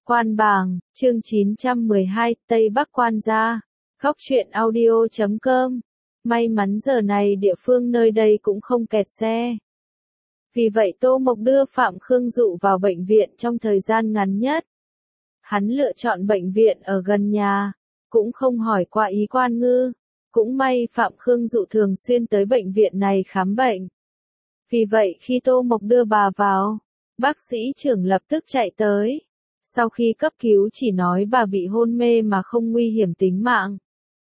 Quan Bàng, chương 912, Tây Bắc Quan Gia. Góc truyện audio.com. May mắn giờ này địa phương nơi đây cũng không kẹt xe. Vì vậy Tô Mộc đưa Phạm Khương Dụ vào bệnh viện trong thời gian ngắn nhất. Hắn lựa chọn bệnh viện ở gần nhà, cũng không hỏi qua ý Quan Ngư. Cũng may Phạm Khương Dụ thường xuyên tới bệnh viện này khám bệnh. Vì vậy khi Tô Mộc đưa bà vào, bác sĩ trưởng lập tức chạy tới. Sau khi cấp cứu chỉ nói bà bị hôn mê mà không nguy hiểm tính mạng.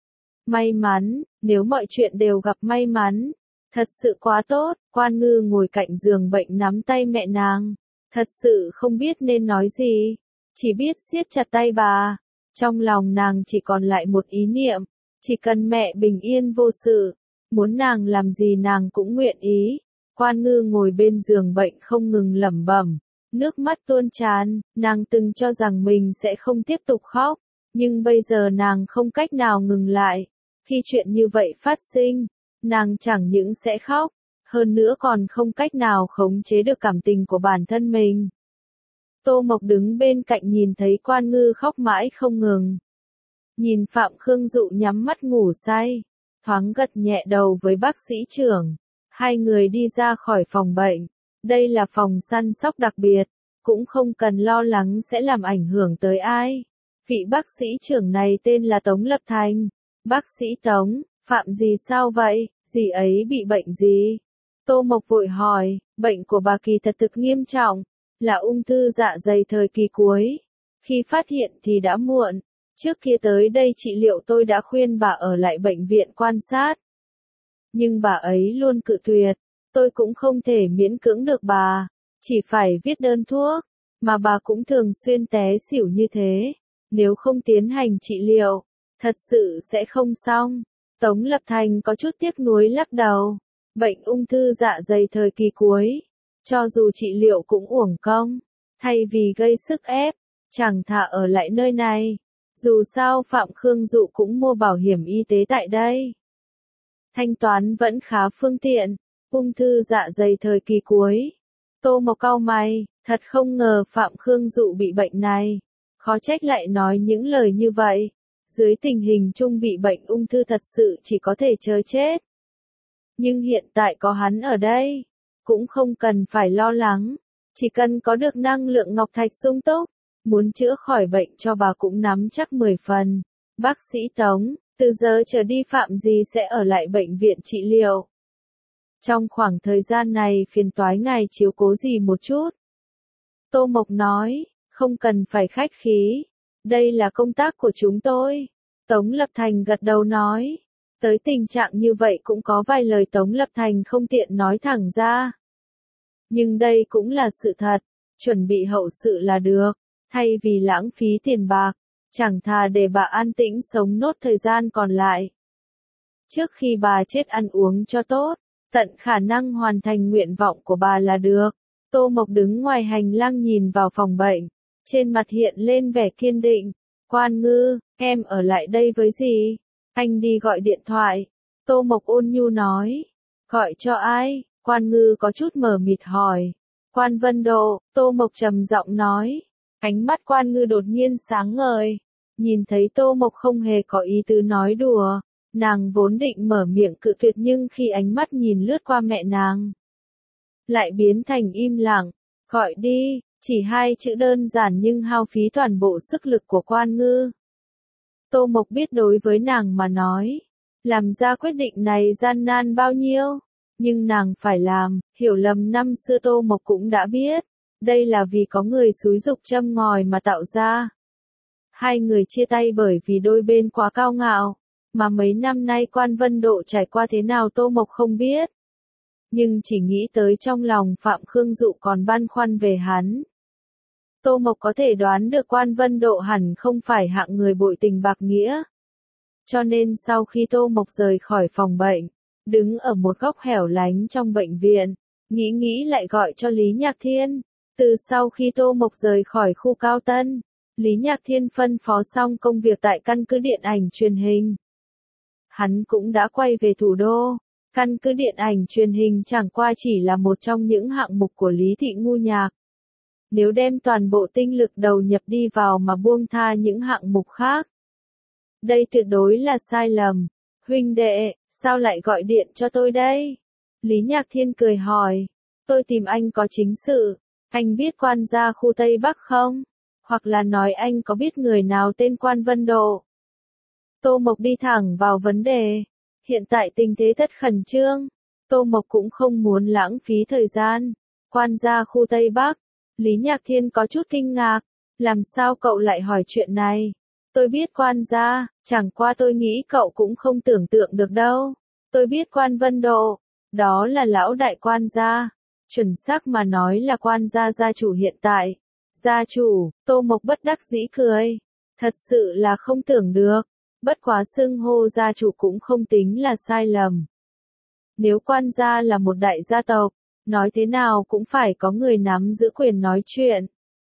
May mắn, nếu mọi chuyện đều gặp may mắn. Thật sự quá tốt, Quan Ngư ngồi cạnh giường bệnh nắm tay mẹ nàng. Thật sự không biết nên nói gì. Chỉ biết siết chặt tay bà. Trong lòng nàng chỉ còn lại một ý niệm. Chỉ cần mẹ bình yên vô sự. Muốn nàng làm gì nàng cũng nguyện ý. Quan Ngư ngồi bên giường bệnh không ngừng lẩm bẩm. Nước mắt tuôn tràn, nàng từng cho rằng mình sẽ không tiếp tục khóc. Nhưng bây giờ nàng không cách nào ngừng lại. Khi chuyện như vậy phát sinh, nàng chẳng những sẽ khóc, hơn nữa còn không cách nào khống chế được cảm tình của bản thân mình. Tô Mộc đứng bên cạnh nhìn thấy Quan Ngư khóc mãi không ngừng. Nhìn Phạm Khương Dụ nhắm mắt ngủ say, thoáng gật nhẹ đầu với bác sĩ trưởng. Hai người đi ra khỏi phòng bệnh. Đây là phòng săn sóc đặc biệt, cũng không cần lo lắng sẽ làm ảnh hưởng tới ai. Vị bác sĩ trưởng này tên là Tống Lập Thành. Bác sĩ Tống, Phạm gì sao vậy, dì ấy bị bệnh gì? Tô Mộc vội hỏi, bệnh của bà kỳ thật thực nghiêm trọng, là ung thư dạ dày thời kỳ cuối. Khi phát hiện thì đã muộn, trước kia tới đây trị liệu tôi đã khuyên bà ở lại bệnh viện quan sát. Nhưng bà ấy luôn cự tuyệt. Tôi cũng không thể miễn cưỡng được bà, chỉ phải viết đơn thuốc, mà bà cũng thường xuyên té xỉu như thế. Nếu không tiến hành trị liệu, thật sự sẽ không xong. Tống Lập Thành có chút tiếc nuối lắc đầu. Bệnh ung thư dạ dày thời kỳ cuối, cho dù trị liệu cũng uổng công. Thay vì gây sức ép, chẳng thà ở lại nơi này. Dù sao Phạm Khương Dụ cũng mua bảo hiểm y tế tại đây. Thanh toán vẫn khá phương tiện. Ung thư dạ dày thời kỳ cuối. Tô Mộc cau mày, thật không ngờ Phạm Khương Dụ bị bệnh này. Khó trách lại nói những lời như vậy. Dưới tình hình chung bị bệnh ung thư thật sự chỉ có thể chờ chết. Nhưng hiện tại có hắn ở đây, cũng không cần phải lo lắng. Chỉ cần có được năng lượng ngọc thạch sung túc, muốn chữa khỏi bệnh cho bà cũng nắm chắc 10 phần. Bác sĩ Tống, từ giờ trở đi Phạm gì sẽ ở lại bệnh viện trị liệu. Trong khoảng thời gian này phiền toái ngài chiếu cố gì một chút. Tô Mộc nói, không cần phải khách khí. Đây là công tác của chúng tôi. Tống Lập Thành gật đầu nói. Tới tình trạng như vậy cũng có vài lời Tống Lập Thành không tiện nói thẳng ra. Nhưng đây cũng là sự thật. Chuẩn bị hậu sự là được. Thay vì lãng phí tiền bạc, chẳng thà để bà an tĩnh sống nốt thời gian còn lại. Trước khi bà chết ăn uống cho tốt. Tận khả năng hoàn thành nguyện vọng của bà là được. Tô Mộc đứng ngoài hành lang nhìn vào phòng bệnh. Trên mặt hiện lên vẻ kiên định. Quan Ngư, em ở lại đây với gì? Anh đi gọi điện thoại. Tô Mộc ôn nhu nói. Gọi cho ai? Quan Ngư có chút mờ mịt hỏi. Quan Vân Độ, Tô Mộc trầm giọng nói. Ánh mắt Quan Ngư đột nhiên sáng ngời. Nhìn thấy Tô Mộc không hề có ý tứ nói đùa. Nàng vốn định mở miệng cự tuyệt nhưng khi ánh mắt nhìn lướt qua mẹ nàng, lại biến thành im lặng. Gọi đi, chỉ hai chữ đơn giản nhưng hao phí toàn bộ sức lực của Quan Ngư. Tô Mộc biết đối với nàng mà nói, làm ra quyết định này gian nan bao nhiêu, nhưng nàng phải làm. Hiểu lầm năm xưa Tô Mộc cũng đã biết, đây là vì có người xúi giục châm ngòi mà tạo ra. Hai người chia tay bởi vì đôi bên quá cao ngạo. Mà mấy năm nay Quan Vân Độ trải qua thế nào Tô Mộc không biết. Nhưng chỉ nghĩ tới trong lòng Phạm Khương Dụ còn băn khoăn về hắn. Tô Mộc có thể đoán được Quan Vân Độ hẳn không phải hạng người bội tình bạc nghĩa. Cho nên sau khi Tô Mộc rời khỏi phòng bệnh, đứng ở một góc hẻo lánh trong bệnh viện, nghĩ lại gọi cho Lý Nhạc Thiên. Từ sau khi Tô Mộc rời khỏi khu Cao Tân, Lý Nhạc Thiên phân phó xong công việc tại căn cứ điện ảnh truyền hình. Hắn cũng đã quay về thủ đô. Căn cứ điện ảnh truyền hình chẳng qua chỉ là một trong những hạng mục của Lý Thị Ngu Nhạc. Nếu đem toàn bộ tinh lực đầu nhập đi vào mà buông tha những hạng mục khác, đây tuyệt đối là sai lầm. Huynh đệ, sao lại gọi điện cho tôi đây? Lý Nhạc Thiên cười hỏi. Tôi tìm anh có chính sự. Anh biết Quan gia khu Tây Bắc không? Hoặc là nói anh có biết người nào tên Quan Vân Độ? Tô Mộc đi thẳng vào vấn đề. Hiện tại tình thế rất khẩn trương. Tô Mộc cũng không muốn lãng phí thời gian. Quan gia khu Tây Bắc. Lý Nhạc Thiên có chút kinh ngạc. Làm sao cậu lại hỏi chuyện này? Tôi biết Quan gia, chẳng qua tôi nghĩ cậu cũng không tưởng tượng được đâu. Tôi biết Quan Vân Độ, đó là lão đại Quan gia. Chuẩn xác mà nói là Quan gia gia chủ hiện tại. Gia chủ, Tô Mộc bất đắc dĩ cười. Thật sự là không tưởng được. Bất quá xưng hô gia chủ cũng không tính là sai lầm. Nếu Quan gia là một đại gia tộc, nói thế nào cũng phải có người nắm giữ quyền nói chuyện.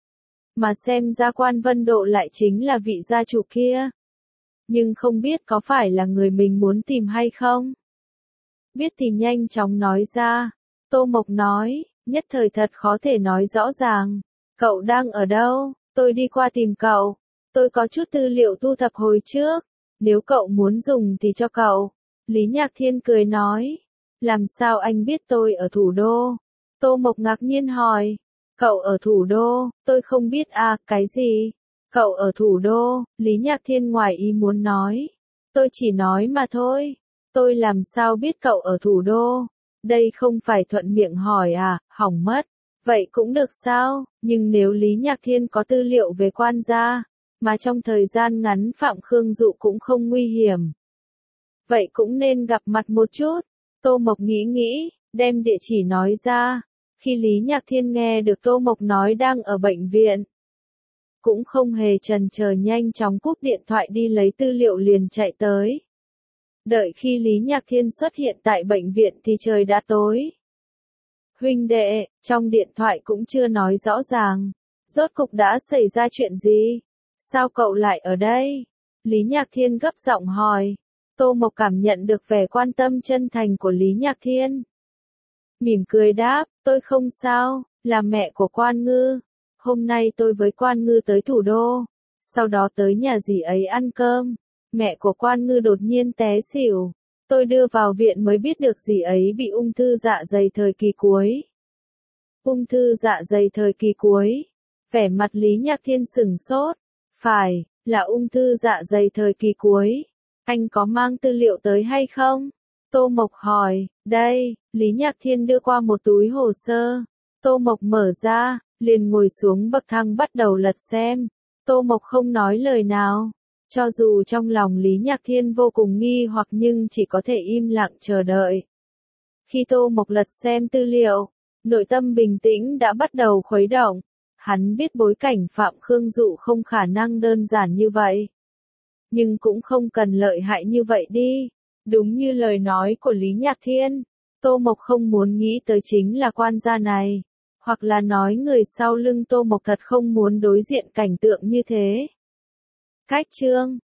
Mà xem ra Quan Vân Độ lại chính là vị gia chủ kia. Nhưng không biết có phải là người mình muốn tìm hay không? Biết thì nhanh chóng nói ra. Tô Mộc nói, nhất thời thật khó thể nói rõ ràng. Cậu đang ở đâu? Tôi đi qua tìm cậu. Tôi có chút tư liệu thu thập hồi trước. Nếu cậu muốn dùng thì cho cậu. Lý Nhạc Thiên cười nói. Làm sao anh biết tôi ở thủ đô? Tô Mộc ngạc nhiên hỏi. Cậu ở thủ đô, tôi không biết à, cái gì? Cậu ở thủ đô, Lý Nhạc Thiên ngoài ý muốn nói. Tôi chỉ nói mà thôi. Tôi làm sao biết cậu ở thủ đô? Đây không phải thuận miệng hỏi à, hỏng mất. Vậy cũng được sao, nhưng nếu Lý Nhạc Thiên có tư liệu về Quan gia, mà trong thời gian ngắn Phạm Khương Dụ cũng không nguy hiểm. Vậy cũng nên gặp mặt một chút. Tô Mộc nghĩ, đem địa chỉ nói ra. Khi Lý Nhạc Thiên nghe được Tô Mộc nói đang ở bệnh viện, cũng không hề chần chờ nhanh chóng cúp điện thoại đi lấy tư liệu liền chạy tới. Đợi khi Lý Nhạc Thiên xuất hiện tại bệnh viện thì trời đã tối. Huynh đệ, trong điện thoại cũng chưa nói rõ ràng. Rốt cục đã xảy ra chuyện gì? Sao cậu lại ở đây? Lý Nhạc Thiên gấp giọng hỏi. Tô Mộc cảm nhận được vẻ quan tâm chân thành của Lý Nhạc Thiên. Mỉm cười đáp, tôi không sao, là mẹ của Quan Ngư. Hôm nay tôi với Quan Ngư tới thủ đô. Sau đó tới nhà dì ấy ăn cơm. Mẹ của Quan Ngư đột nhiên té xỉu. Tôi đưa vào viện mới biết được dì ấy bị ung thư dạ dày thời kỳ cuối. Ung thư dạ dày thời kỳ cuối. Vẻ mặt Lý Nhạc Thiên sửng sốt. Phải, là ung thư dạ dày thời kỳ cuối. Anh có mang tư liệu tới hay không? Tô Mộc hỏi. Đây, Lý Nhạc Thiên đưa qua một túi hồ sơ. Tô Mộc mở ra, liền ngồi xuống bậc thang bắt đầu lật xem. Tô Mộc không nói lời nào. Cho dù trong lòng Lý Nhạc Thiên vô cùng nghi hoặc nhưng chỉ có thể im lặng chờ đợi. Khi Tô Mộc lật xem tư liệu, nội tâm bình tĩnh đã bắt đầu khuấy động. Hắn biết bối cảnh Phạm Khương Dụ không khả năng đơn giản như vậy. Nhưng cũng không cần lợi hại như vậy đi. Đúng như lời nói của Lý Nhạc Thiên, Tô Mộc không muốn nghĩ tới chính là Quan gia này. Hoặc là nói người sau lưng Tô Mộc thật không muốn đối diện cảnh tượng như thế. Cách chương